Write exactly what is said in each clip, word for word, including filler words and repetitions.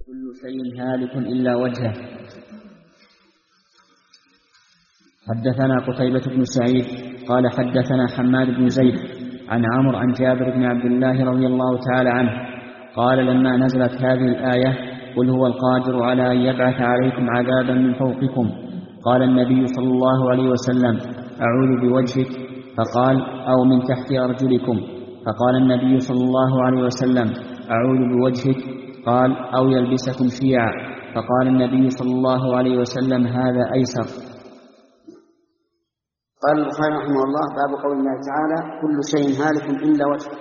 كل شيء هالك إلا وجهه. حدثنا قتيبة بن سعيد قال حدثنا حماد بن زيد عن عمرو عن جابر بن عبد الله رضي الله تعالى عنه قال لما نزلت هذه الآية قل هو القادر على أن يبعث عليكم عذابا من فوقكم قال النبي صلى الله عليه وسلم أعوذ بوجهك فقال أو من تحت أرجلكم فقال النبي صلى الله عليه وسلم أعوذ بوجهك قال أو يلبسكم شيعا فقال النبي صلى الله عليه وسلم هذا أيسر. قال البخاري رحمه الله باب قول الله تعالى كل شيء هالك إلا وجهه.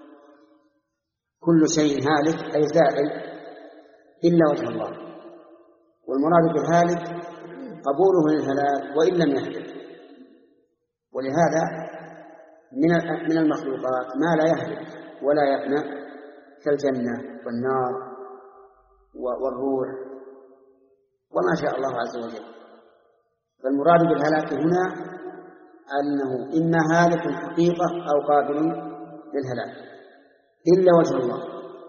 كل شيء هالك أي زائل إلا وجه الله، والمراد بالهالك قبوله للهلاك وإن لم يهلك. ولهذا من المخلوقات ما لا يهلك ولا يفنى كالجنة والنار والروح وما شاء الله عز وجل. فالمراد بالهلاك هنا أنه إما هالك الحقيقة أو قابل للهلاك إلا وجه الله.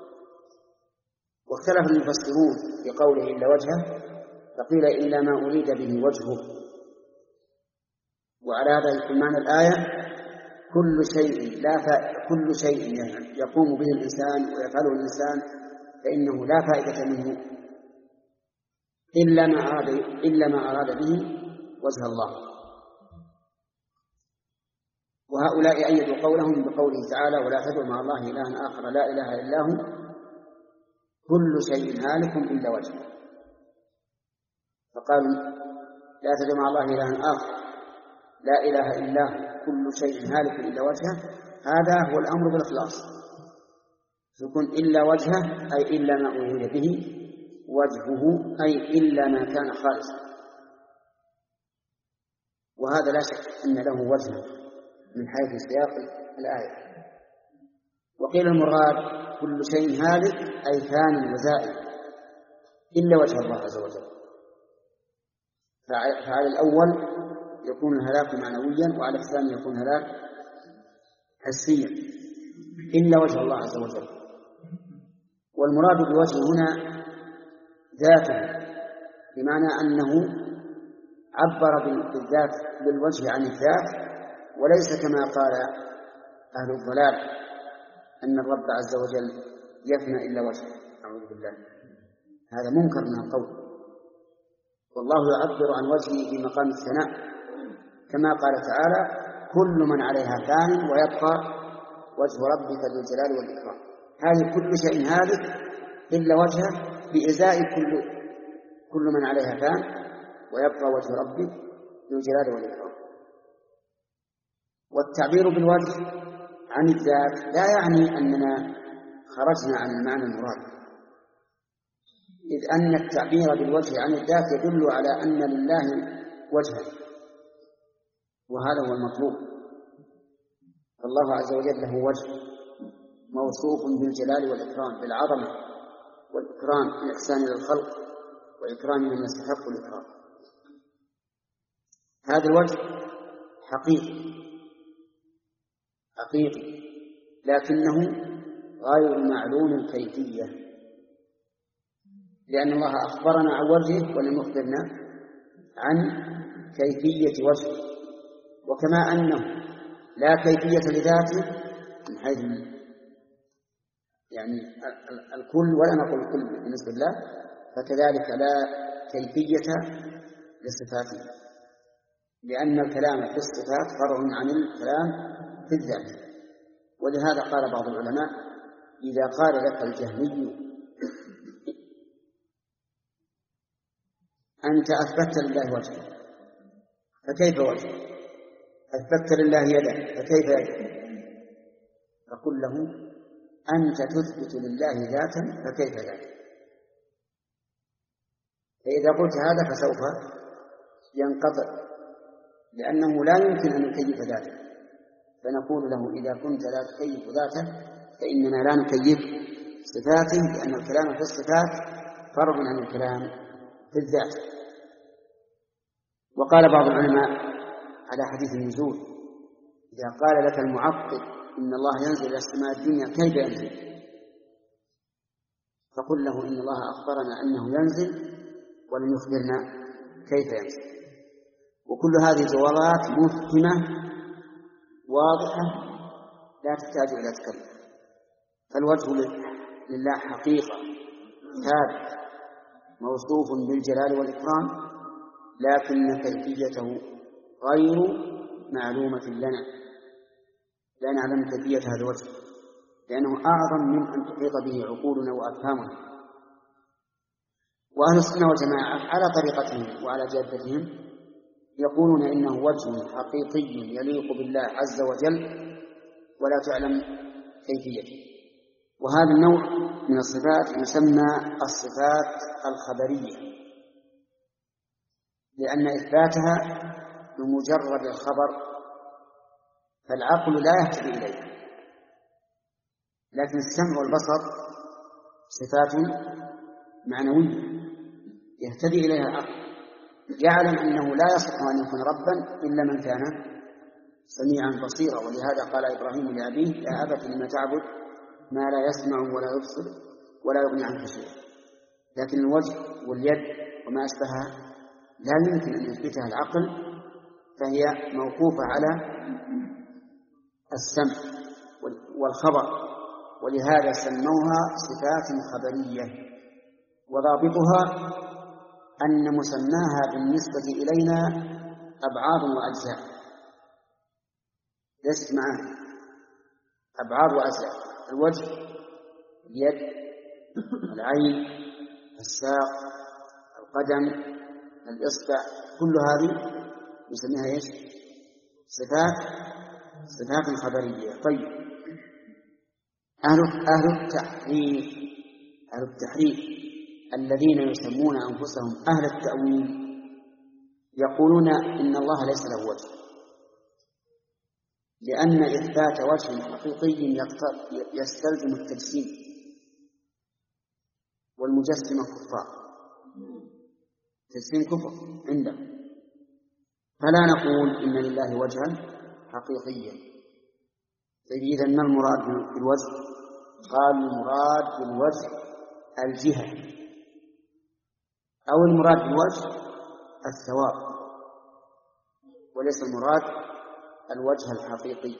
واختلف المفسرون في قوله إلا وجهه، فقيل إلا ما أريد به وجهه. وعلى هذا يكون معنى الآية كل شيء لا فائدة كل شيء يقوم به الإنسان ويفعله الإنسان فإنه لا فائدة منه إلا ما أراد إلا ما أراد به وجه الله. وهؤلاء أيدوا قولهم بقوله تعالى ولا تدعوا مع الله إلها آخر لا إله إلا هو كل شيء هالك إلا وجهه. فقالوا لا تدعوا مع الله إلها آخر لا إله إلا هو كل شيء هالك إلا وجهه، هذا هو الأمر بالإخلاص. يكون إلا وجهه أي إلا ما أريد به وجهه أي إلا ما كان خالصا، وهذا لا شك أن له وجه من حيث سياق الآية. وقيل المراد كل شيء هالك أي ثان وزائل إلا وجه الله عز وجل. فعلى الأول يكون الهلاك معنويا وعلى الثاني يكون هلاك حسيا إلا وجه الله عز وجل. والمراد بوجه هنا ذاته، بمعنى أنه عبر بالذات بالوجه عن الذات، وليس كما قال أهل الضلال أن الرب عز وجل يفنى إلا وجهه. أعوذ بالله، هذا منكر من القول. والله يعبر عن وجهه في مقام الثناء كما قال تعالى كل من عليها فان ويبقى وجه ربك ذو الجلال والإكرام. هذه كل شيء هالك إلا وجهه بإزاء كل كل من عليها فان ويبقى وجه ربك ذو الجلال والإكرام. والتعبير بالوجه عن الذات لا يعني أننا خرجنا عن المعنى المراد، إذ أن التعبير بالوجه عن الذات يدل على أن لله وجها، وهذا هو المطلوب. فالله عز وجل له وجه موصوف بالجلال والإكرام، بالعظمة والإكرام، الإحسان للخلق وإكرام من يستحق الإكرام. هذا الوجه حقيقي حقيقي لكنه غير معلوم الكيفية، لأن الله أخبرنا عن وجهه ولم يخبرنا عن كيفية وجهه. وكما أنه لا كيفية لذاته من حيث يعني الكل ولا نقول الكل بالنسبة له، فكذلك لا كيفية لصفاته، لأن الكلام في الصفات فرع عن الكلام في الذات. ولهذا قال بعض العلماء إذا قال لك الجهمي أنت أثبتت لله وجهه فكيف وجهه؟ أثبتت لله يدا فكيف يده؟ فقل له أنت تثبت لله ذاتا فكيف ذاته؟ فإذا قلت هذا فسوف ينقطع، لأنه لا يمكن أن يكيف ذاته. فنقول له إذا كنت لا تكيف ذاته فإننا لا نكيف صفاته، لأن الكلام في الصفات فرع عن الكلام في الذات. وقال بعض العلماء على حديث النزول إذا قال لك المعطل إن الله ينزل إلى السماء الدنيا كيف ينزل؟ فقل له إن الله أخبرنا أنه ينزل ولم يخبرنا كيف ينزل. وكل هذه جوابات مفهمة واضحة لا تحتاج إلى تكلم. فالوجه لله حقيقة ثابت موصوف بالجلال والإكرام، لكن كيفيته غير معلومة لنا، لا نعلم كيفية هذا الوجه لأنه أعظم من أن تحيط به عقولنا وأفهامنا. وأهل السنة والجماعة على طريقتهم وعلى جادتهم يقولون إنه وجه حقيقي يليق بالله عز وجل ولا تعلم كيفيته. وهذا النوع من الصفات يسمى الصفات الخبرية، لأن إثباتها بمجرد الخبر فالعقل لا يهتدي إليها، لكن السمع والبصر صفات معنوية يهتدي إليها العقل، يعلم أنه لا يصح أن يكون ربا إلا من كان سميعا بصيرا. ولهذا قال إبراهيم لأبيه يا أبت لم تعبد ما لا يسمع ولا يبصر ولا يغني عنك شيئا. لكن الوجه واليد وما أشبهها لا يمكن أن يثبتها العقل، فهي موقوفة على السمع والخبر، ولهذا سموها صفات خبرية. وضابطها أن مسماها بالنسبة إلينا أبعاد وأجزاء، ليست معها أبعاد وأجزاء. الوجه، اليد، العين، الساق، القدم، الإصبع، كل هذه نسميها إيش؟ صفات صفات خبرية. طيب، أهل أهل التحريف أهل التحريف الذين يسمون أنفسهم أهل التأويل يقولون إن الله ليس له وجه، لأن إثبات وجه حقيقي يستلزم التجسيم، والمجسمة كفار، تجسيم كفر عندهم. فلا نقول إن لله وجها حقيقيا. إذا ما المراد بالوجه؟ قال المراد بالوجه الجهة، أو المراد بالوجه الثواب، وليس المراد الوجه الحقيقي.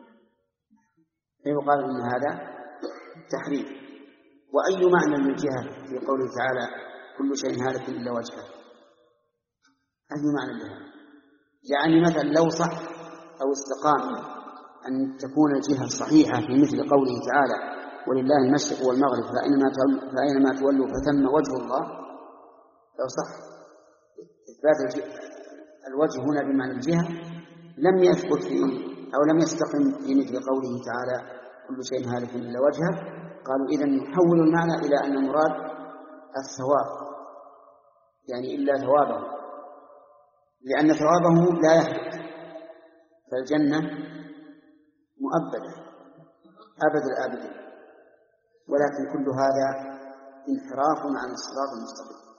فيقال إن هذا تحريف. وأي معنى للجهة في قوله تعالى كل شيء هالك إلا وجهه؟ أي معنى لها؟ يعني مثلا لو صح أو استقام أن تكون الجهة صحيحة في مثل قوله تعالى ولله المشرق والمغرب فأينما تولوا فثم وجه الله، لو صح إثبات الوجه هنا بمعنى الجهة لم يثبت فيه أو لم يستقم في مثل قوله تعالى كل شيء هالك إلا وجهه. قالوا إذن نحول المعنى إلى أن المراد الثواب، يعني إلا ثوابه، لأن ثوابه لا يحدث، فالجنة مؤبدة أبد الآبدين. ولكن كل هذا انحراف عن الصراط المستقيم،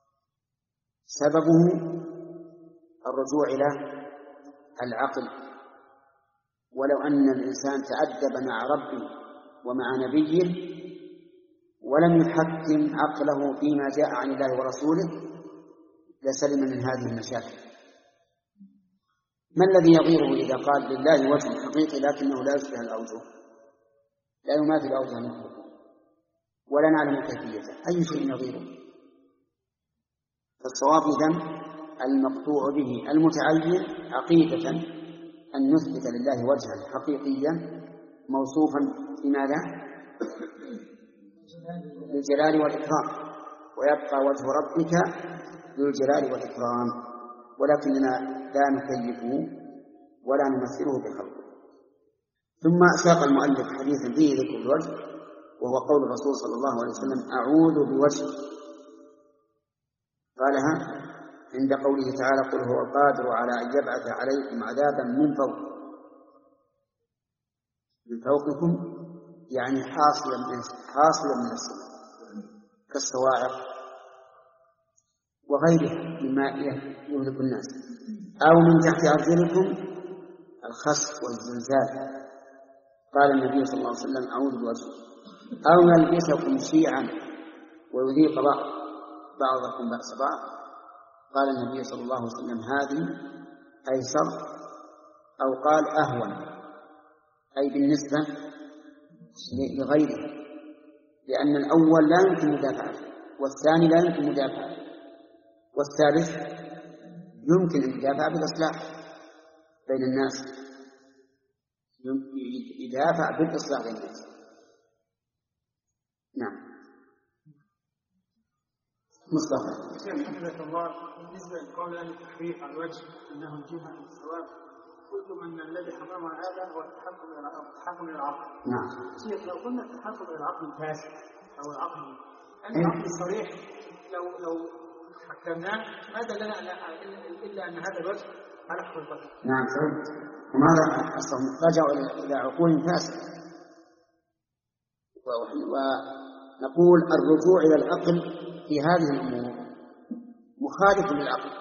سببه الرجوع إلى العقل. ولو أن الإنسان تأدب مع ربه ومع نبيه ولم يحكم عقله فيما جاء عن الله ورسوله لسلم من هذه المشاكل. ما الذي يغيره إذا قال لله وجه حقيقي لكنه لا يشبه الأوجه، لا يماثل الأوجه المخلوقة ولا نعلم كيفيته؟ أي شيء يغيره؟ فالصواب إذن المقطوع به المتعين عقيدة أن نثبت لله وجها حقيقيا موصوفا بماذا؟ بالجلال والإكرام، ويبقى وجه ربك ذو الجلال والإكرام، ولكننا لا نكيفه ولا نمثله بخلقه. ثم ساق المؤلف حديثا فيه ذكر الوجه، وهو قول الرسول صلى الله عليه وسلم أعوذ بوجه، قالها عند قوله تعالى قل هو القادر على أن يبعث عليكم عذابا من فوق من فوقكم، يعني حاصلا من حاصلا من السماء كالصواعق وغيرها مما يهلك الناس، أو من تحت أرجلكم الخسف والزلزال. قال النبي صلى الله عليه وسلم أعوذ بوجهه، أو يلبسكم شيعا ويذيق بعضكم بأس بعض. قال النبي صلى الله عليه وسلم هذه أيسر، أو قال أهون، أي بالنسبة لغيره، لأن الأول لا يمكن مدافعته، والثاني لا يمكن مدافعته، والثالث يمكن المدافعة بالإصلاح بين الناس، يدافع بالإصلاح بين الناس. نعم. مصطفى. حفظك الله، بالنسبة لقول أهل التحريف على الوجه أنه الجهة الصواب، قلتم أن الذي حرم هذا هو التحكم إلى العقل. نعم. شيخ، لو قلنا التحكم إلى العقل الفاسد أو العقل العقل الصريح، لو لو حكمناه ما دلنا إلا أن هذا الوجه على حقيقته. نعم صحيح. وماذا أصلا رجعوا إلى عقول فاسدة، ونقول الرجوع إلى العقل في هذه الأمور مخالف للعقل.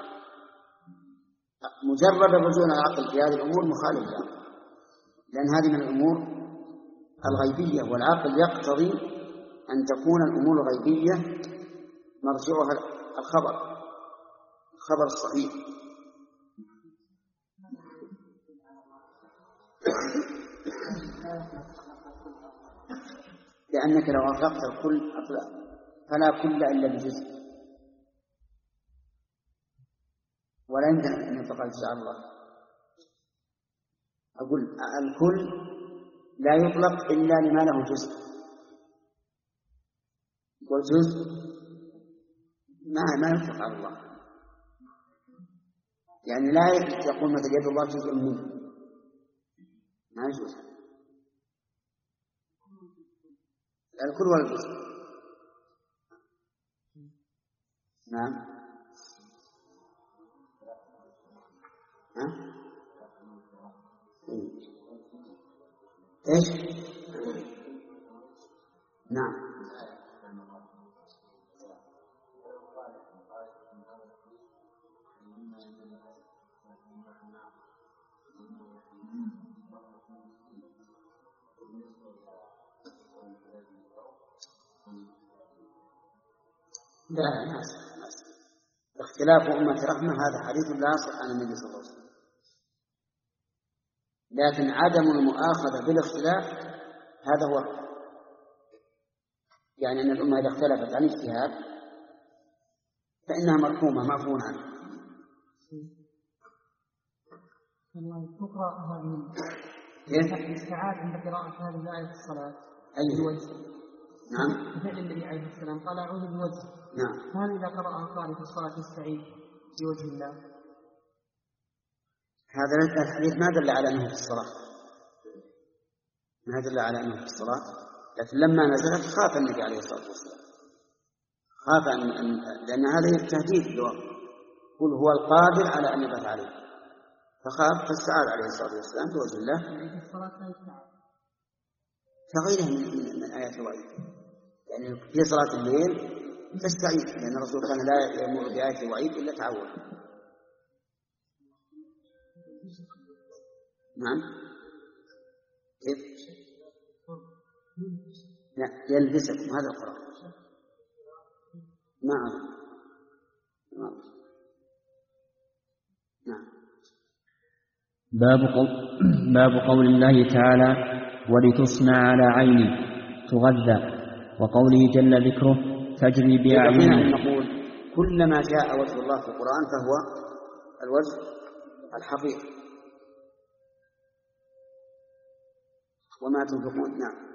مجرد الرجوع إلى العقل في هذه الأمور مخالف للعقل، لأن هذه من الأمور الغيبية، والعقل يقتضي أن تكون الأمور الغيبية مرجعها الخبر الخبر الصحيح. لأنك لو أطلقت الكل فلا كل إلا بجزء، ولا يمكن أن يطلق إن شاء الله. أقول الكل لا يطلق إلا لما له جزء، والجزء ما ما يطلق على الله. يعني لا يقول مثل يد الله جزء منه، ما يجوز. الكل والجزء. نعم. ها؟ ايش؟ نعم. لا ناس اختلاف أمة رحمة، هذا حديث لا يصح عن النبي صلى الله عليه وسلم. لكن عدم المؤاخذة بالاختلاف هذا هو، يعني أن الأمة إذا اختلفت عن اجتهاد فإنها مرحومة معفو عنها. تقرأ هذه الاستعاذ عند قراءة هذه الآية في الصلاة بالوجه. نعم. فعل النبي عليه السلام قال أعوذ بوجه. نعم. هل إذا قرأ القارئ في الصلاة يستعيذ بوجه الله؟ هذا الحديث ما دل على أنه في الصلاة، ما دل على أنه في الصلاة، لكن لما نزلت خاف النبي عليه الصلاة والسلام، خاف أن لأن هذا التهديد له، قل هو القادر على أن يبعث عليه، فخاف فاستعاذ عليه الصلاة والسلام بوجه الله. كغيرها من, من آيات الوعيد، يعني في صلاة الليل تستعيذ، لأن الرسول كان لا يمر بآية الوعيد إلا تعوذ. نعم. كيف؟ لا يلبسكم، هذا القرآن. نعم. نعم. نعم. باب قول, باب قول الله تعالى ولتصنع على عيني تغذى، وقوله جل ذكره تجري بأعيننا. نقول كلما جاء وجه الله في القرآن فهو الوجه الحقيقي. وما تنفقون. نعم.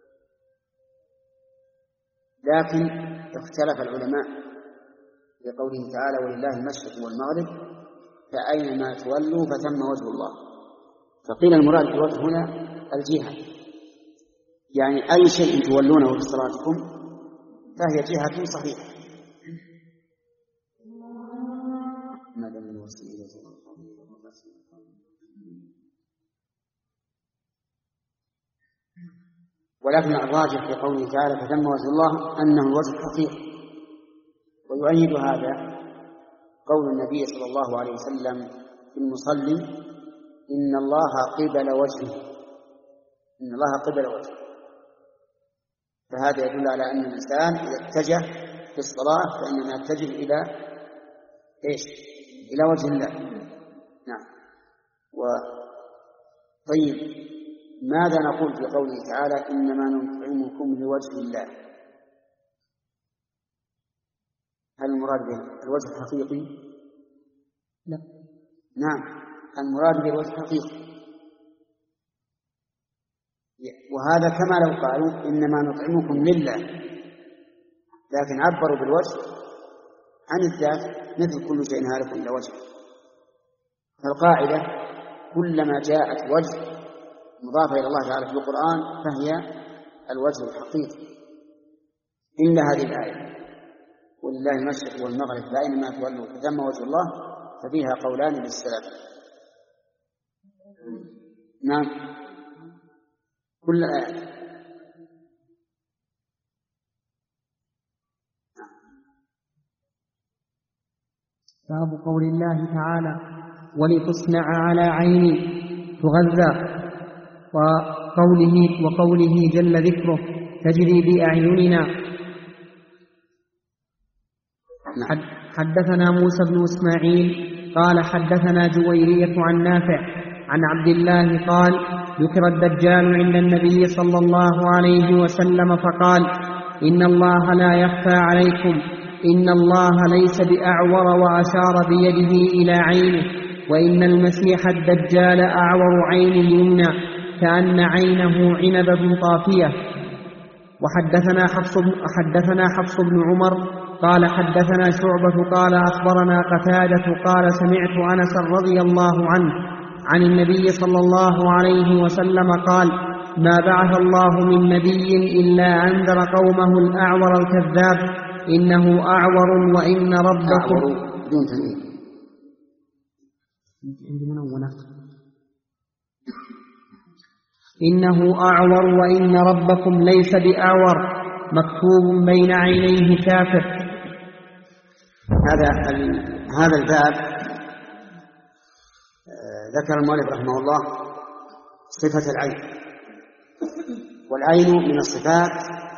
لكن اختلف العلماء في قوله تعالى ولله المشرق والمغرب فأينما تولوا فثم وجه الله. فقيل المراد بالوجه هنا الجهة، يعني أي شيء تولونه في صلاتكم فهي جهة صحيحة. ولكن الراجح في قوله تعالى فثم وجه الله أنه الوجه الحقيقي. ويؤيد هذا قول النبي صلى الله عليه وسلم في المصلي إن الله قبل وجهه، إن الله قبل وجهه. فهذا يدل على أن الإنسان إذا اتجه في الصلاة فإننا نتجه إلى إيش؟ إلى وجه الله. نعم. وطيب، ماذا نقول في قوله تعالى إنما نطعمكم لوجه الله؟ هل المراد به الوجه الحقيقي؟ لا. نعم، المراد به الوجه الحقيقي، وهذا كما لو قالوا إنما نطعمكم لله، لكن عبروا بالوجه عن الذات، مثل كل شيء هالك إلا وجهه. فالقاعدة كلما جاءت وجه مضافة إلى الله تعالى في القرآن فهي الوجه الحقيقي، إلا هذه الآية ولله المشرق والمغرب فأينما تولوا فثم وجه الله، ففيها قولان للسلف. نعم، كل آية. باب قول الله تعالى ولتصنع على عيني تغذى، وقوله, وقوله جل ذكره تجري بأعيننا. حدثنا موسى بن إسماعيل قال حدثنا جويرية عن نافع عن عبد الله قال ذكر الدجال عند النبي صلى الله عليه وسلم فقال إن الله لا يخفى عليكم، إن الله ليس بأعور، وأشار بيده إلى عينه، وإن المسيح الدجال أعور عين اليمنى كأن عينه عنبة طافية. وحدثنا حفص حدثنا حفص بن عمر قال حدثنا شعبة قال أخبرنا قتادة قال سمعت أنس رضي الله عنه عن النبي صلى الله عليه وسلم قال ما بعث الله من نبي إلا أنذر قومه الأعور الكذاب إنه أعور وإن ربكم إنه أعور وإن ربكم ليس بأعور مكتوب بين عينيه كافر. هذا هذا الباب ذكر المؤلف رحمه الله صفة العين، والعين من الصفات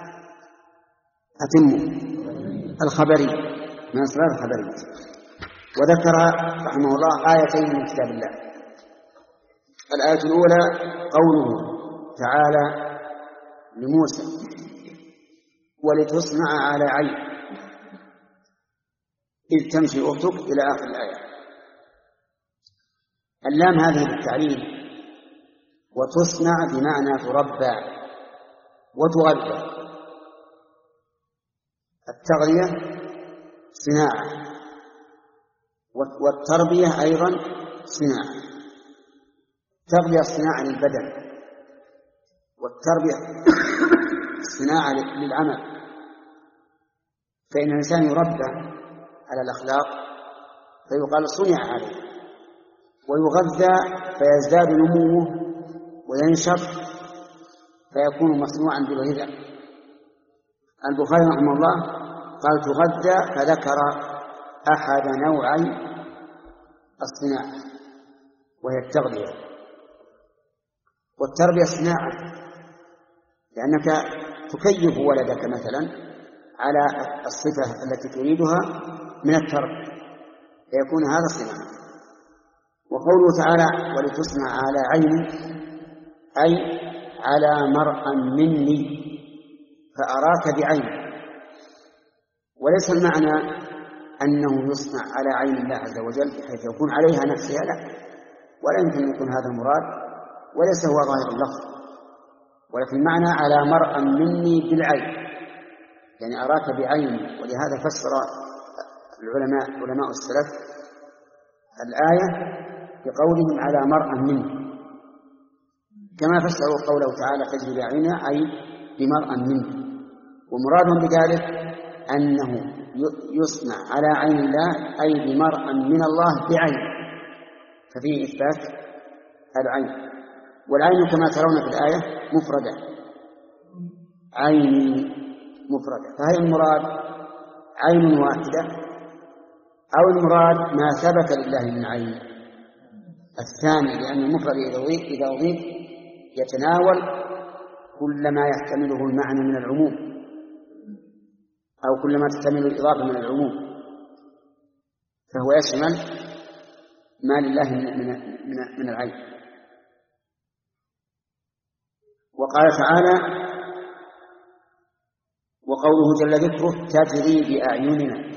أتم الخبري من الصفات الخبرية. وذكر رحمه الله آيتين من كتاب الله. الآية الأولى قوله تعالى لموسى ولتصنع على عين إذ تمشي أختك إلى آخر الآية. اللام هذه بالتعليل، وتصنع بمعنى تربى وتغذى. التغذية صناعة، والتربية أيضا صناعة. التغذية صناعة للبدن، والتربية صناعة للعمل. فإن الإنسان يربى على الأخلاق فيقال صنع عليه، ويغذى فيزداد نموه وينشط فيكون مصنوعا بالغذاء. البخاري رحمه الله قال تغذى، فذكر أحد نوعي الصناعة وهي التغذية. والتربية صناعة، لأنك تكيف ولدك مثلا على الصفة التي تريدها من التربية، فيكون هذا صناعة. وقوله تعالى ولتصنع على عيني أي على مرء مني فأراك بعيني، وليس المعنى أنه يصنع على عين الله عز وجل بحيث يكون عليها نفسها، لا، ولا يمكن يكون هذا المراد، وليس هو ظاهر اللفظ، ولكن معنى على مرء مني بالعين، يعني أراك بعيني. ولهذا فسر العلماء علماء السلف الآية بقولهم على مرء مني، كما فسروا قوله تعالى تجري بعيننا أي بمرء مني. ومرادهم بذلك أنه يصنع على عين الله أي بمرء من الله بعين، ففيه إثبات العين. والعين كما ترون في الآية مفردة، عين مفردة، فهل المراد عين واحدة أو المراد ما ثبت لله من عين؟ الثاني، لأن المفرد إذا أضيف يتناول كل ما يحتمله المعنى من العموم. أو كلما تحتمل الإضافة من العموم فهو يشمل ما لله من, من, من العين. وقال تعالى: وقوله جل ذكره: تجري بأعيننا.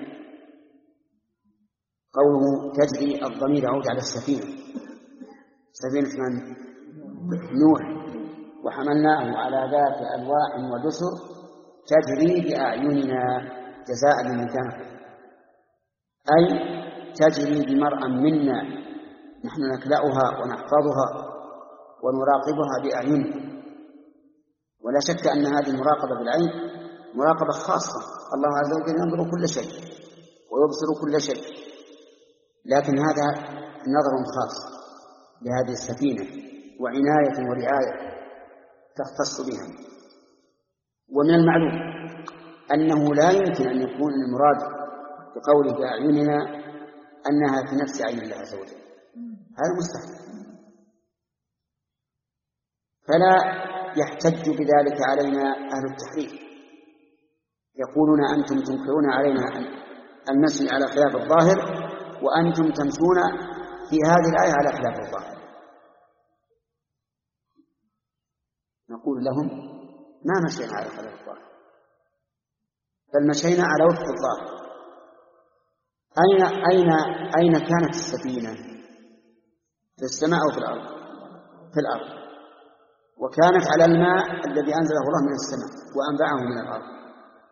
قوله تجري الضمير يعود على السفينة، سفينة من؟ نوح، وحملناه على ذات ألواح ودسر تجري بأعيننا جزاء لمن كان كفر، أي تجري بمرأى منا نحن نكلأها ونحفظها ونراقبها بأعيننا. ولا شك أن هذه المراقبة بالعين مراقبة خاصة، الله عز وجل ينظر كل شيء ويبصر كل شيء، لكن هذا نظر خاص لهذه السفينة وعناية ورعاية تختص بها. ومن المعلوم أنه لا يمكن أن يكون المراد بقوله بأعيننا أنها في نفس عين الله عز وجل، هذا مستحيل. فلا يحتج بذلك علينا أهل التحريف، يقولون أنتم تنكرون علينا أن نمشي على خلاف الظاهر وأنتم تمشون في هذه الآية على خلاف الظاهر. نقول لهم: ما مشينا على خلاف الظاهر، بل مشينا على وفق الظاهر. أين أين أين كانت السفينة؟ في السماء أو في الأرض؟ في الأرض، وكانت على الماء الذي أنزله الله من السماء وأنبعه من الأرض.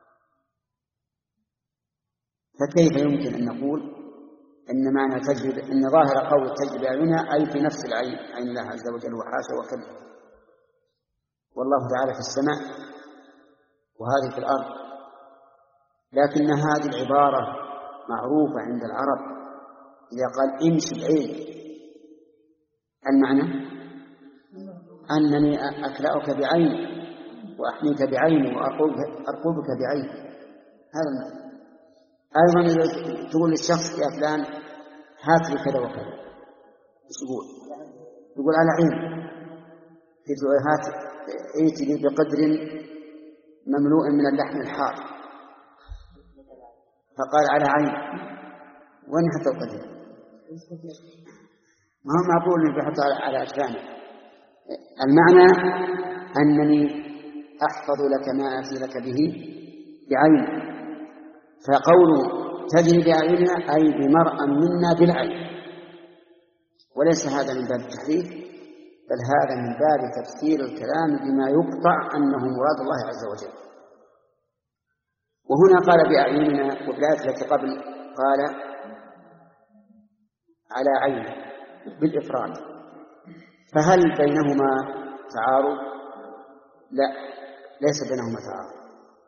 فكيف يمكن أن نقول إن معنى تجري، إن ظاهر قول تجري بأعيننا أي في نفس العين، عين الله عز وجل، وحاشا وكلا. والله تعالى في السماء وهذه في الأرض. لكن هذه العبارة معروفة عند العرب، إذا قال امشي بعين المعنى أنني أكلأك بعين وأحميك بعين وأرقبك بعين، هذا المعنى. أيضا إذا تقول للشخص: يا فلان هات لي كذا وكذا، إيش يقول؟ يقول على عين. في هات ائت لي بقدر مملوء من اللحم الحار، فقال على عين. وين حتى القدر؟ ما هو معقول أن يحط على أجفانه. المعنى أنني أحفظ لك ما أتي لك به بعين. فقوله تجري بأعيننا أي بمرأى منا بالعين، وليس هذا من باب التحريف، بل هذا من باب تفسير الكلام بما يقطع أنه مراد الله عز وجل. وهنا قال بأعيننا، وفي الآية التي قبل قال على عين بالإفراد، فهل بينهما تعارض؟ لا، ليس بينهما تعارض.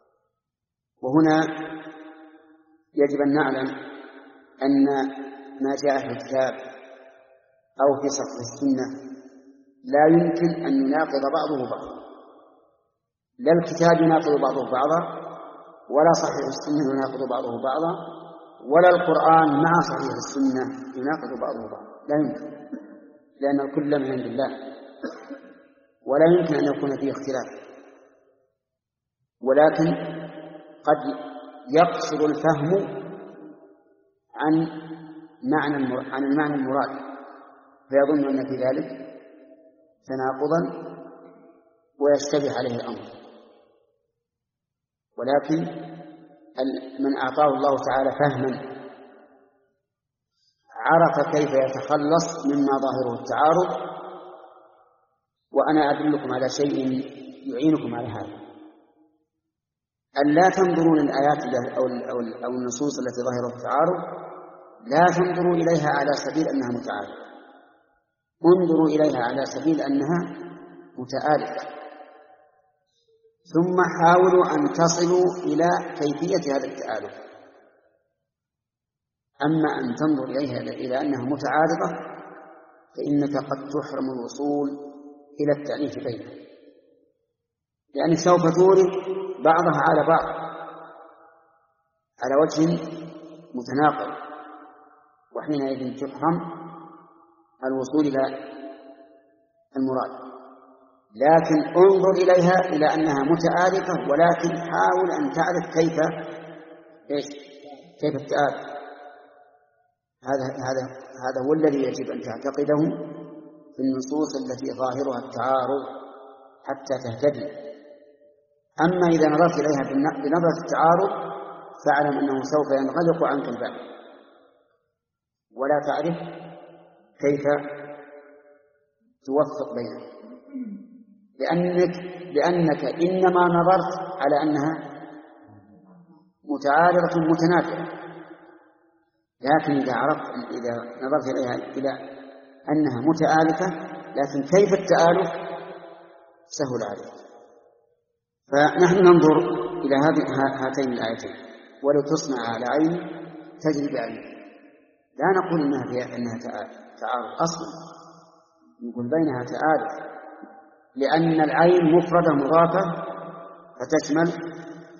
وهنا يجب أن نعلم أن ما جاء في الكتاب أو في صحيح السنة لا يمكن أن يناقض بعضه بعضا، لا الكتاب يناقض بعضه بعضا، ولا صحيح السنة يناقض بعضه بعضا، ولا القرآن مع صحيح السنة يناقض بعضه بعضا، لا يمكن، لأن الكل من عند الله، ولا يمكن أن يكون فيه اختلاف. ولكن قد يقصر الفهم عن معنى عن المعنى المراد، فيظن أن في ذلك تناقضا ويشتبه عليه الأمر. ولكن من أعطاه الله تعالى فهما عرف كيف يتخلص مما ظاهره التعارض. وأنا أدلكم على شيء يعينكم على هذا، أن لا تنظروا للآيات أو أو النصوص التي ظاهرها التعارض، لا تنظروا إليها على سبيل أنها متعارضة، انظروا إليها على سبيل أنها متآلفة، ثم حاولوا أن تصلوا إلى كيفية هذا التآلف. أما أن تنظر إليها إلى أنها متعارضة فإنك قد تحرم الوصول إلى التأليف بينها، يعني سوف تورد بعضها على بعض على وجه متناقض، وحينئذ تحرم الوصول إلى المراد. لكن انظر إليها إلى أنها متآلفة، ولكن حاول أن تعرف كيف إيش؟ كيف التآلف؟ هذا هذا هذا هو الذي يجب أن تعتقده في النصوص التي ظاهرها التعارض حتى تهتدي. أما إذا نظرت إليها بنظرة التعارض فاعلم أنه سوف ينغلق عنك الباب ولا تعرف كيف توفق بينهم، لأنك لأنك إنما نظرت على أنها متعارضة متنافرة. لكن إذا عرفت إذا نظرت إليها إلى أنها متآلفة لكن كيف التآلف سهل عليك. فنحن ننظر إلى هذه هاتين الآيتين ولو تصنع على عين تجري بعين، لا نقول إنها فيها أنها تعارض أصلا، نقول بينها تآلف، لأن العين مفردة مضافة فتشمل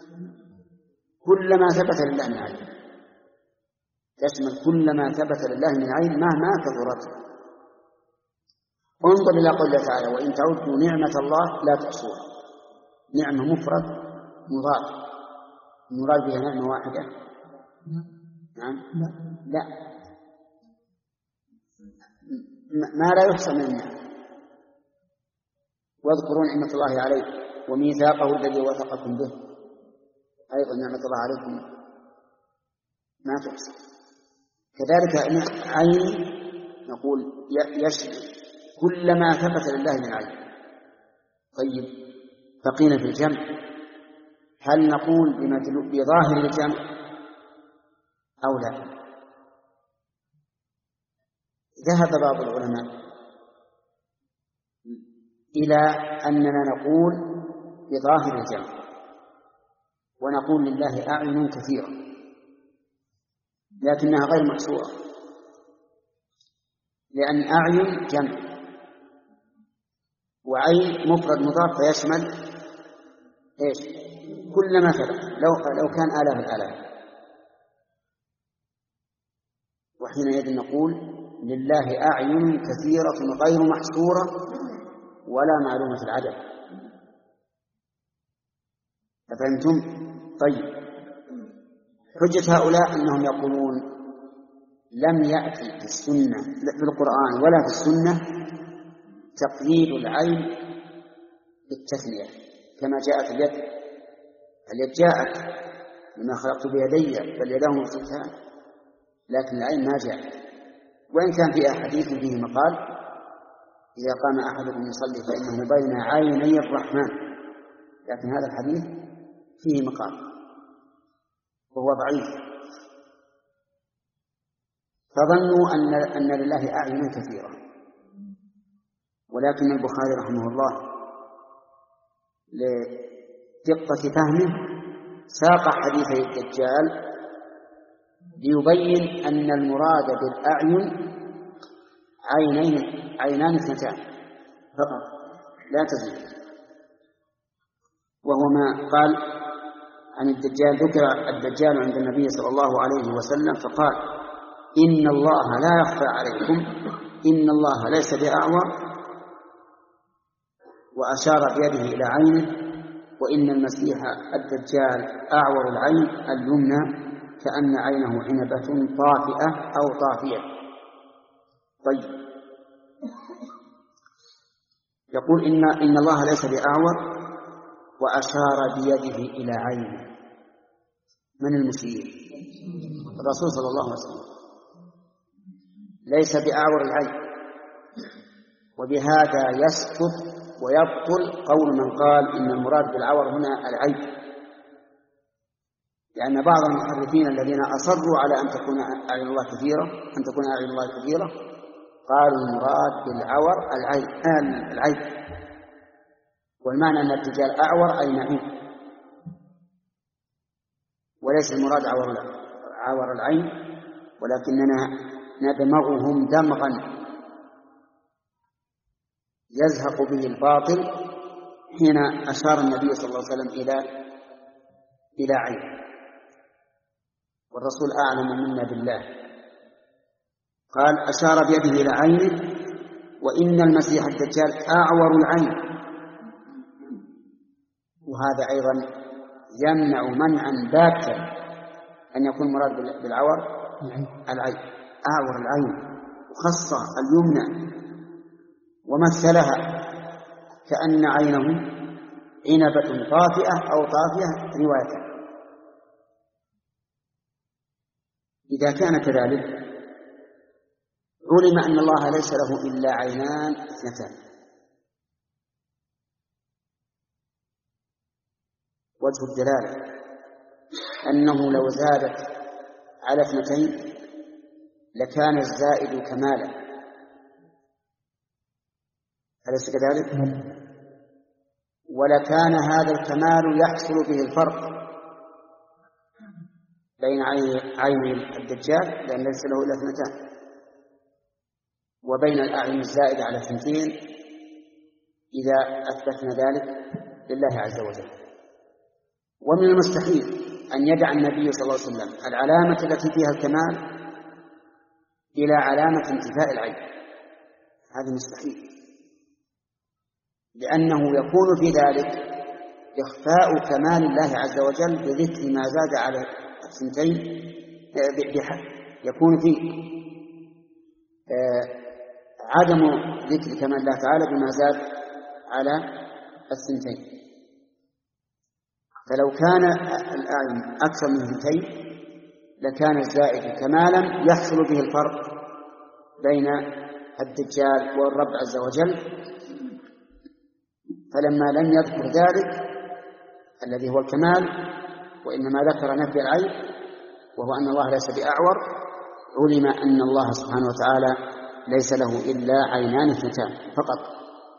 كل ما ثبت لله من عين، تشمل كل ما ثبت لله من عين مهما كثرت. انظر إلى قوله تعالى وإن تعدوا نعمة الله لا تحصوها. نعمة مفرد مضاف، المراد بها نعمة واحدة؟ نعم لا، ما لا يحصى من النعم. واذكروا نعمة الله عليكم وميثاقه الذي وثقكم به، أيضا نعمة الله عليكم ما تحصى. كذلك عين نقول يشمل كل ما ثبت لله من عين. طيب بقينا في الجمع، هل نقول بظاهر الجمع أو لا؟ ذهب بعض العلماء إلى أننا نقول بظاهر الجمع، ونقول لله أعين كثيرة لكنها غير محصورة، لأن أعين جمع وعين مفرد مضاف فيشمل إيش؟ كل ما ثبت لو لو كان آلاف الآلاف. وحينئذ نقول لله أعين كثيرة غير محصورة ولا معلومة العدد. أفهمتم؟ طيب حجة هؤلاء أنهم يقولون لم يأتي في السنة في القرآن ولا في السنة تقييد العين بالتثنية كما جاءت اليد. اليد جاءت لما خلقت بيدي بل يداه مبسوطتان، لكن العين ما جاءت، وإن كان في أحاديث فيه مقال إذا قام أحدكم يصلي فإنه بين عيني الرحمن، لكن هذا الحديث فيه مقال وهو ضعيف. فظنوا أن أن لله أعين كثيرة، ولكن البخاري رحمه الله لدقة فهمه ساق حديثي الدجال ليبين أن المراد بالأعين عينين عينان اثنتان فقط لا تزيد. وهو ما قال عن الدجال، ذكر الدجال عند النبي صلى الله عليه وسلم فقال إن الله لا يخفى عليكم إن الله ليس بأعور، وأشار بيده إلى عينه، وإن المسيح الدجال أعور العين اليمنى كأن عينه عنبة طافئة أو طافية. طيب يقول إن, إن الله ليس بأعور وأشار بيده إلى عينه. من المشير؟ الرسول صلى الله عليه وسلم ليس بأعور العين، وبهذا يسقط ويبطل قول من قال إن المراد بالعور هنا العين، لأن بعض المحرفين الذين أصروا على أن تكون أعين الله كثيرة أن تكون أعين الله كثيرة قالوا المراد بالعور العين العين والمعنى أن الرجال أعور أي نعيم، وليس المراد عور عور العين، ولكننا ندمغهم دمغا يزهق به الباطل حين أشار النبي صلى الله عليه وسلم إلى إلى عين، والرسول أعلم منا بالله قال أشار بيده إلى عينه وإن المسيح الدجال أعور العين، وهذا أيضا يمنع منعا باتا أن يكون المراد بالعور العين، أعور العين، وخص اليمنى ومثلها كأن عينه عنبة طافئة أو طافية رواية. إذا كان كذلك علم أن الله ليس له إلا عينان اثنتان. وجه الدلالة أنه لو زادت على اثنتين لكان الزائد كمالا، أليس كذلك؟ ولكان هذا الكمال يحصل به الفرق بين عين الدجال لأن ليس له إلا اثنتان وبين الأعين الزائدة على اثنتين إذا أثبتنا ذلك لله عز وجل. ومن المستحيل أن يدع النبي صلى الله عليه وسلم العلامة التي فيها الكمال إلى علامة انتفاء العين، هذا مستحيل، لأنه يكون في ذلك إخفاء كمال الله عز وجل بذكر ما زاد على الثنتين، يكون فيه عدم ذكر كمال الله تعالى بما زاد على الثنتين. فلو كان الأعين أكثر من اثنتين لكان الزائد كمالا يحصل به الفرق بين الدجال والرب عز وجل. فلما لم يذكر ذلك الذي هو الكمال وإنما ذكر نفي العين وهو أن الله ليس بأعور، علم أن الله سبحانه وتعالى ليس له إلا عينان اثنتان فقط.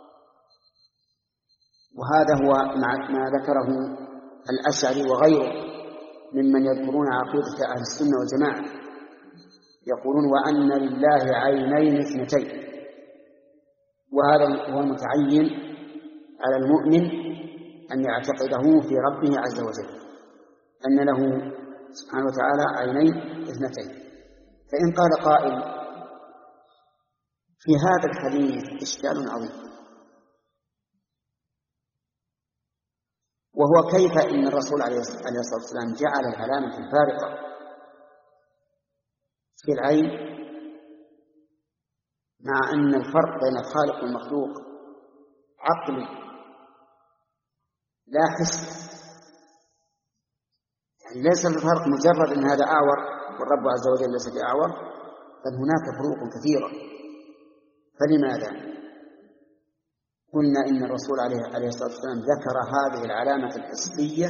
وهذا هو ما ذكره الأشعري وغيره ممن يذكرون عقيدة أهل السنة والجماعة، يقولون وأن لله عينين اثنتين. وهذا هو المتعين على المؤمن أن يعتقده في ربه عز وجل أن له سبحانه وتعالى عينين اثنتين. فإن قال قائل في هذا الحديث إشكال عظيم، وهو كيف إن الرسول عليه الصلاة والسلام جعل العلامة الفارقة في العين مع أن الفرق بين الخالق والمخلوق عقلي لا حس، يعني ليس الفرق مجرد أن هذا أعور والرب عز وجل ليس بأعور، بل هناك فروق كثيرة. فلماذا قلنا إن الرسول عليه الصلاة والسلام ذكر هذه العلامة الحسية؟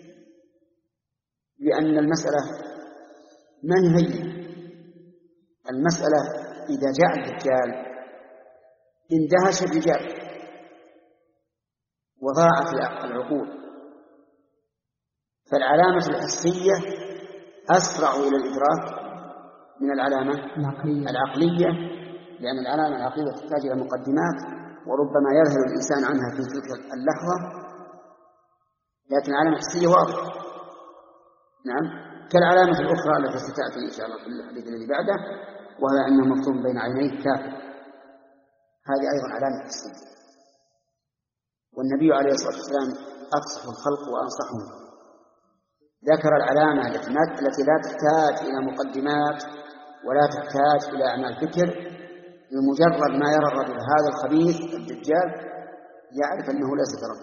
لأن المسألة ما هي المسألة إذا جاء الدجال اندهش الرجال وضاعت العقول، فالعلامة الحسية أسرع إلى الإدراك من العلامة العقلية، لأن العلامة العقلية تحتاج إلى مقدمات وربما يذهل الإنسان عنها في تلك اللحظة، لكن العلامة الحسية واضحة. نعم، كالعلامة الأخرى التي ستأتي إن شاء الله في الحديث الذي بعده، وهي أنه مكتوب بين عينيه كافر، هذه أيضا علامة حسية. والنبي عليه الصلاة والسلام أفصح الخلق وأنصحهم، ذكر العلامة التي لا تحتاج إلى مقدمات ولا تحتاج إلى أعمال فكر، بمجرد ما يرى الرجل هذا الخبيث الدجال يعرف أنه ليس كرم.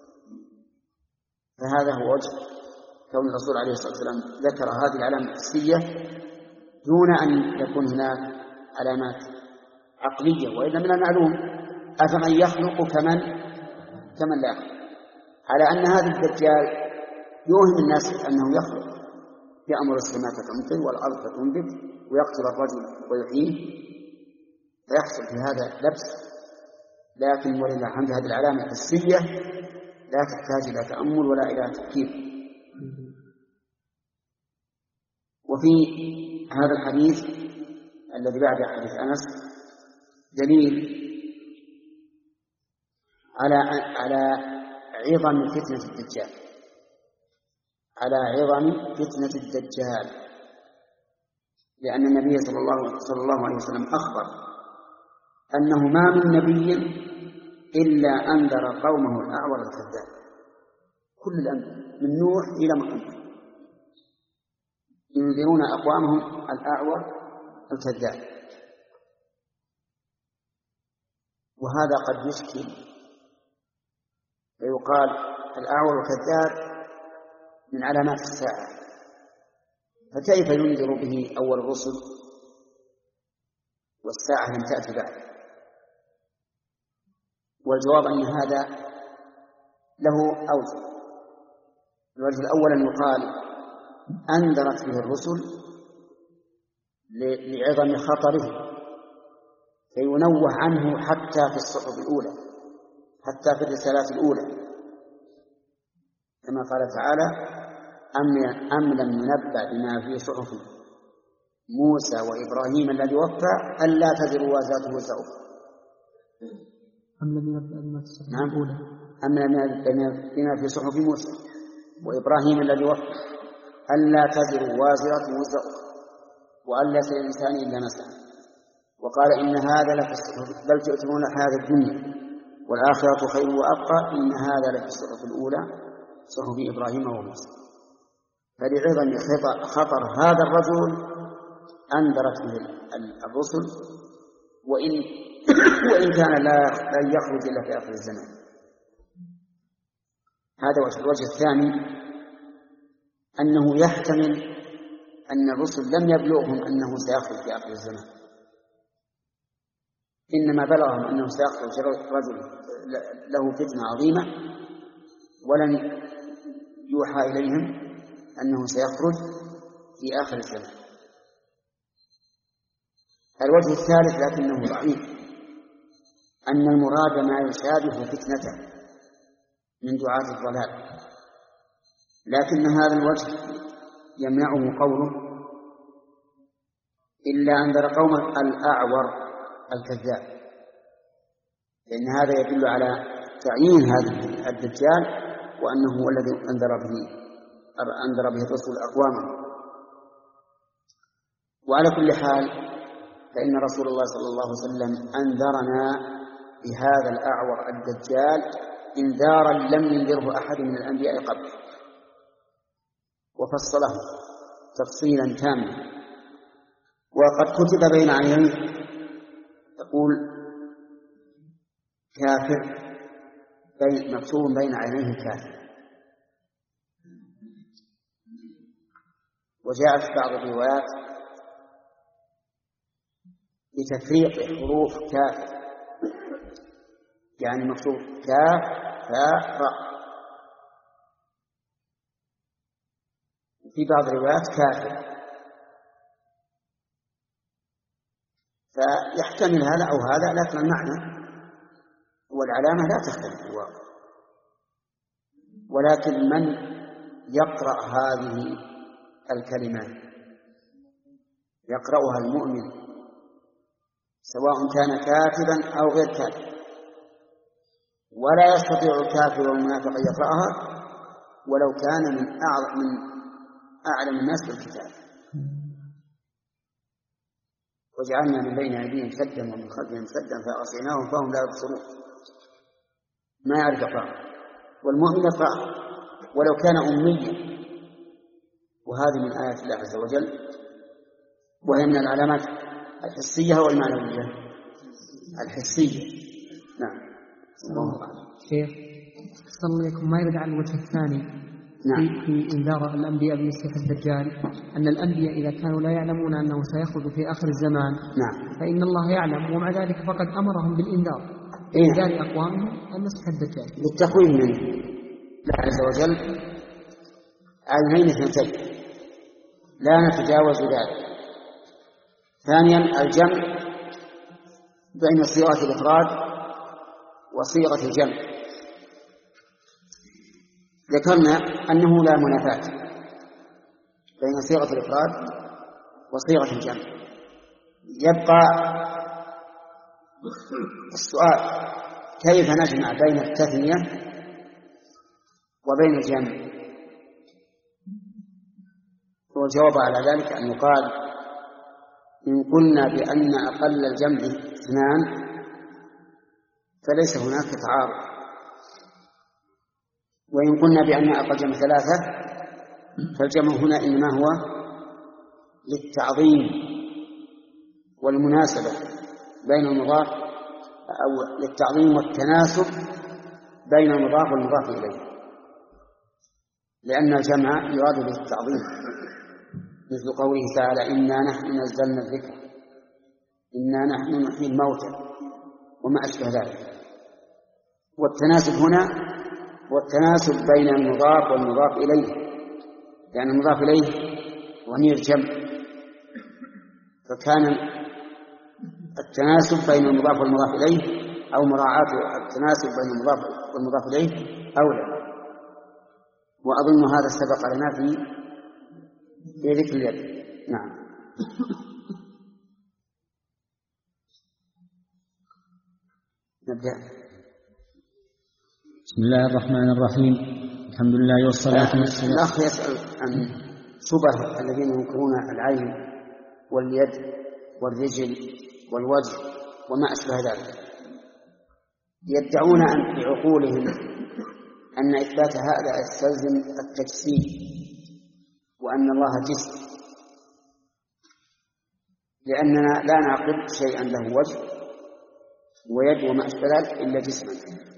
فهذا هو وجه كون الرسول عليه الصلاة والسلام ذكر هذه العلامة الحسية دون أن يكون هناك علامات عقلية. وإلا من المعلوم أفمن يخلق كمن كمن لا يخلق، على أن هذا الدجال يوهم الناس أنه يخلق، يأمر السماء فتمطر والأرض فتنبت ويقتل الرجل ويحييه، فيحصل في هذا لبس. لكن ولله الحمد هذه العلامة الحسية لا تحتاج إلى تأمل ولا إلى تفكير. وفي هذا الحديث الذي بعد حديث أنس دليل على على عظم فتنة الدجال، على عظم فتنة الدجال، لأن النبي صلى الله صلى الله عليه وسلم أخبر أنه ما من نبي إلا أنذر قومه الأعور الكذاب، كل الأنبياء من نوح إلى محمد ينذرون أقوامهم الأعور الكذاب. وهذا قد يشكل، فيقال الأعور الكذاب من علامات الساعة، فكيف ينذر به أول الرسل والساعة لم تأتي بعد؟ والجواب أن هذا له أوجه. الوجه الأول أن يقال أنذرت به الرسل لعظم خطره، فينوه عنه حتى في الصحف الأولى، حتى في الرسالات الأولى، كما قال تعالى: أم لم ينبأ بما في صحف موسى وإبراهيم الذي وفى ألا تزر وازرة وزر أخرى. أم لم ينبأ بما في الصحف نعم. الأولى أم لم ينبأ بما في صحف موسى وإبراهيم الذي وفى ألا تزر وازرة وزر أخرى وأن ليس للإنسان إلا ما سعى. وقال: إن هذا لفي الصحف، بل تؤثرون الحياة الدنيا والآخرة خير وأبقى، إن هذا لفي الصحف الأولى صحف إبراهيم وموسى. فلعظم خطر هذا الرجل أنذرت به الرسل، وإن وإن كان لا يخرج إلا في آخر الزمان. هذا وجه. الوجه الثاني أنه يحتمل أن الرسل لم يبلغهم أنه سيخرج في آخر الزمان، إنما بلغهم أنه سيخرج رجل له فتنة عظيمة، ولن يوحى إليهم أنه سيخرج في آخر الزمان. الوجه الثالث لكنه ضعيف، أن المراد ما يشابه فتنته من دعاة الضلال، لكن هذا الوجه يمنعه قوله: إلا أنذر قوما الأعور الكذاب، لأن هذا يدل على تعيين هذا الدجال وأنه هو الذي أنذر به أنذر به الرسل أقوامه. وعلى كل حال فإن رسول الله صلى الله عليه وسلم أنذرنا بهذا الأعور الدجال إنذارا لم ينذره أحد من الأنبياء قبل، وفصله تفصيلا تاما. وقد كتب بين عينيه يقول كافر، بين مكتوب بين عينيه كافر. وجاء في بعض الروايات بتفريق حروف كاف، يعني مكتوب كاف فاء راء، في بعض الروايات كافر، فيحتمل هذا أو هذا، لكن المعنى والعلامة لا تختلف في الواقع. ولكن من يقرأ هذه الكلمات يقرأها المؤمن سواء كان كافرا أو غير كافر، ولا يستطيع الكافر والمنافق أن يقرأها ولو كان من أعظم من أعلم الناس بالكتاب. وجعلنا من بين أيديهم سدا ومن خلفهم سدا فأغشيناهم فهم لا يبصرون، ما يعرف يقرأ، والمؤمن يقرأ ولو كان أميا. وهذه من آيات الله عز وجل، وهي من العلامات الحسية والمعنوية. الحسية نعم. الله أعلم. شيخ صلى الله عليكم، ما يرد عن الوجه الثاني نعم. في إنذار الأنبياء بمسيح الدجال، أن الأنبياء إذا كانوا لا يعلمون أنه سيخرج في آخر الزمان نعم. فإن الله يعلم، ومع ذلك فقد أمرهم بالإنذار إنذار أقوامهم المسيح الدجال للتخويف منه. الله عز وجل عينين اثنتين لا نتجاوز ذلك. ثانيا الجمع بين صيغة الإفراد وصيغة الجمع. ذكرنا أنه لا منافاة بين صيغة الإفراد وصيغة الجمع. يبقى السؤال: كيف نجمع بين التثنية وبين الجمع؟ والجواب على ذلك أن يقال: إن قلنا بأن أقل الجمع اثنان فليس هناك تعارض، وإن قلنا بأن أقل الجمع ثلاثة فالجمع هنا إنما هو للتعظيم والمناسبة بين المضاف أو للتعظيم والتناسب بين المضاف والمضاف إليه، لأن الجمع يراد به التعظيم، مثل قوله تعالى إنا نحن نزلنا الذكر، إنا نحن نحيي الموتى وما أشبه ذلك. والتناسب هنا والتناسب بين المضاف والمضاف إليه، يعني المضاف إليه ضمير جمع، فكان التناسب بين المضاف والمضاف إليه أو مراعاة التناسب بين المضاف والمضاف إليه أولى. وأظن هذا سبق لنا في في ذكر اليد. نعم. نبدأ. بسم الله الرحمن الرحيم. الحمد لله والصلاة والسلام. الأخ يسأل عن شبه الذين ينكرون العين واليد والرجل والوجه وما أشبه ذلك، يدعون أن بعقولهم أن إثبات هذا يستلزم التجسيم، وأن الله جسم، لأننا لا نعقل شيئا له وجه ويد وما أشبه ذلك إلا جسما.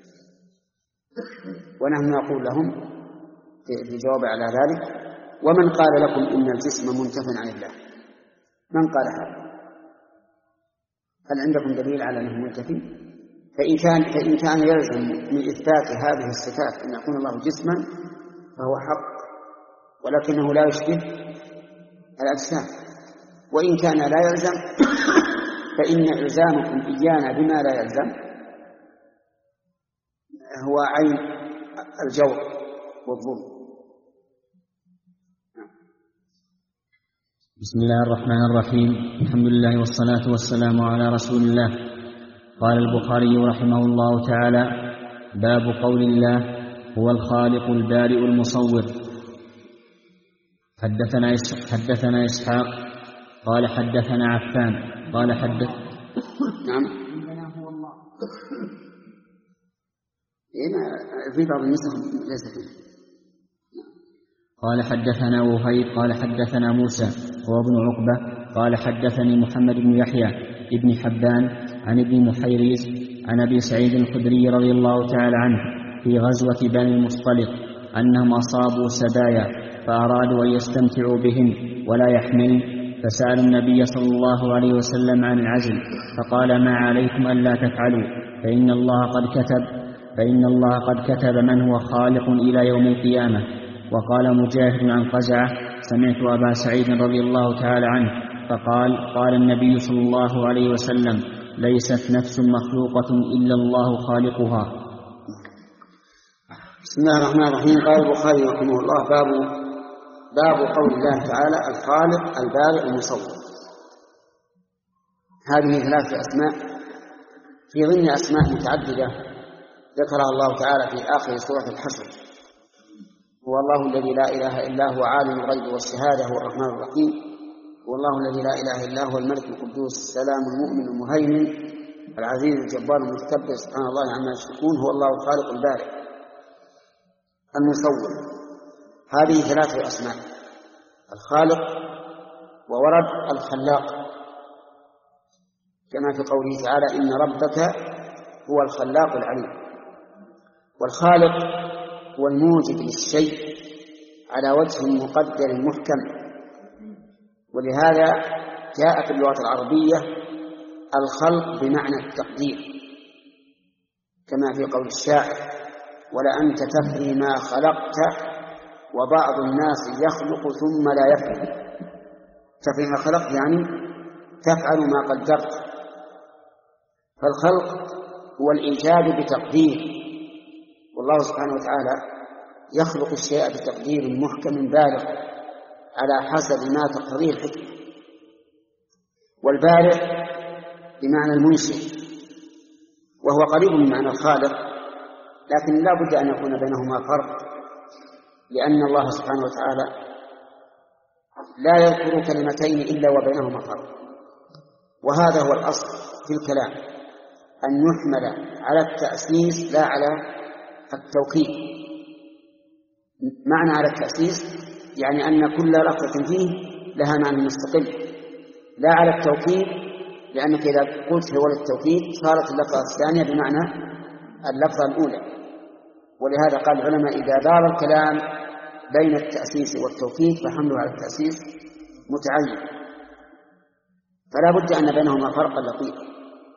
ونحن نقول لهم في جواب على ذلك: ومن قال لكم إن الجسم منتف عن الله؟ من قال هذا؟ هل عندكم دليل على أنه منتفي؟ فإن كان, فإن كان يلزم من إثبات هذه الصفات أن يكون الله جسما فهو حق، ولكنه لا يشبه الأجسام. وإن كان لا يلزم فإن إلزامكم إيانا بما لا يلزم هو عين الجور والظلم. بسم الله الرحمن الرحيم. الحمد لله والصلاة والسلام على رسول الله. قال البخاري رحمه الله تعالى: باب قول الله هو الخالق البارئ المصور. حدثنا حدثنا إسحاق قال حدثنا عفان قال حدث نعم هو الله. في بعض النسخ ليس فيه. قال حدثنا وهيب قال حدثنا موسى هو ابن عقبة قال حدثني محمد بن يحيى ابن حبان عن ابن محيريز عن أبي سعيد الخدري رضي الله تعالى عنه في غزوة بني المصطلق أنهم أصابوا سبايا فأرادوا أن يستمتعوا بهن ولا يحملن، فسألوا النبي صلى الله عليه وسلم عن العزل فقال: ما عليكم ألا تفعلوا فإن الله قد كتب فإن الله قد كتب من هو خالق إلى يوم القيامة. وقال مجاهد عن قزعة: سمعت أبا سعيد رضي الله تعالى عنه فقال: قال النبي صلى الله عليه وسلم: ليست نفس مخلوقة إلا الله خالقها. بسم الله الرحمن الرحيم. قال البخاري رحمه الله: باب باب قول الله تعالى الخالق البارئ المصور. هذه ثلاثة أسماء في ضمن أسماء متعددة ذكرها الله تعالى في آخر سورة الحشر: هو الله الذي لا إله إلا هو عالم الغيب والشهادة هو الرحمن الرحيم، هو الله الذي لا إله إلا هو الملك القدوس السلام المؤمن المهيمن العزيز الجبار المتكبر سبحان الله عما يشركون، هو الله الخالق البارئ المصور. هذه ثلاثة أسماء: الخالق، وورد الخلاق كما في قوله تعالى: إن ربك هو الخلاق العليم. والخالق هو الموجد للشيء على وجه مقدر محكم، ولهذا جاء في اللغة العربية الخلق بمعنى التقدير، كما في قول الشاعر: ولأنت تفري ما خلقت وبعض الناس يخلق ثم لا يفعل. تفري ما خلقت يعني تفعل ما قدرت. فالخلق هو الإيجاد بتقدير، والله سبحانه وتعالى يخلق الشيء بتقدير محكم بالغ على حسب ما تقتضيه الحكمة. والبارئ بمعنى المنشئ، وهو قريب من معنى الخالق، لكن لا بد أن يكون بينهما فرق، لأن الله سبحانه وتعالى لا يذكر كلمتين إلا وبينهما فرق. وهذا هو الأصل في الكلام، أن يحمل على التأسيس لا على التوكيد. معنى على التأسيس يعني أن كل لفظة فيه لها معنى مستقل لا على التوكيد، لأنك إذا قلت هو للتوكيد صارت اللفظة الثانية بمعنى اللفظة الأولى. ولهذا قال العلماء إذا دار الكلام بين التأسيس والتوكيد فحمله على التأسيس متعين، فلا بد أن بينهما فرقا لطيفا.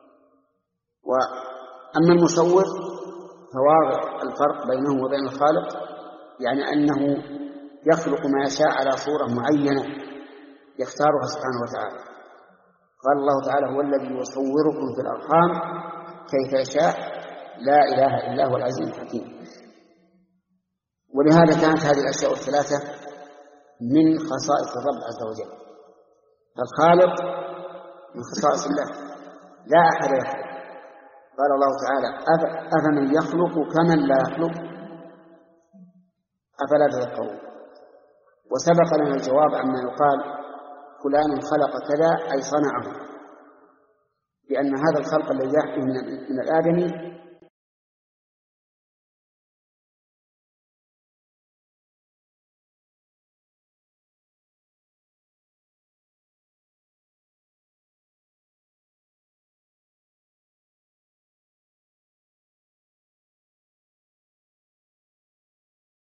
وأما المصور فواضح الفرق بينه وبين الخالق، يعني أنه يخلق ما يشاء على صورة معينة يختارها سبحانه وتعالى. قال الله تعالى هو الذي يصوركم في الأرحام كيف يشاء لا إله إلا هو العزيز الحكيم. ولهذا كانت هذه الأشياء الثلاثة من خصائص الرب عز وجل. الخالق من خصائص الله لا أحد يخلق. قال الله تعالى أفمن يخلق كمن لا يخلق أفلا تذكرون. وسبق لنا الجواب عما يقال فلان خلق كذا أي صنعه، لأن هذا الخلق الذي يحدث من الآدمي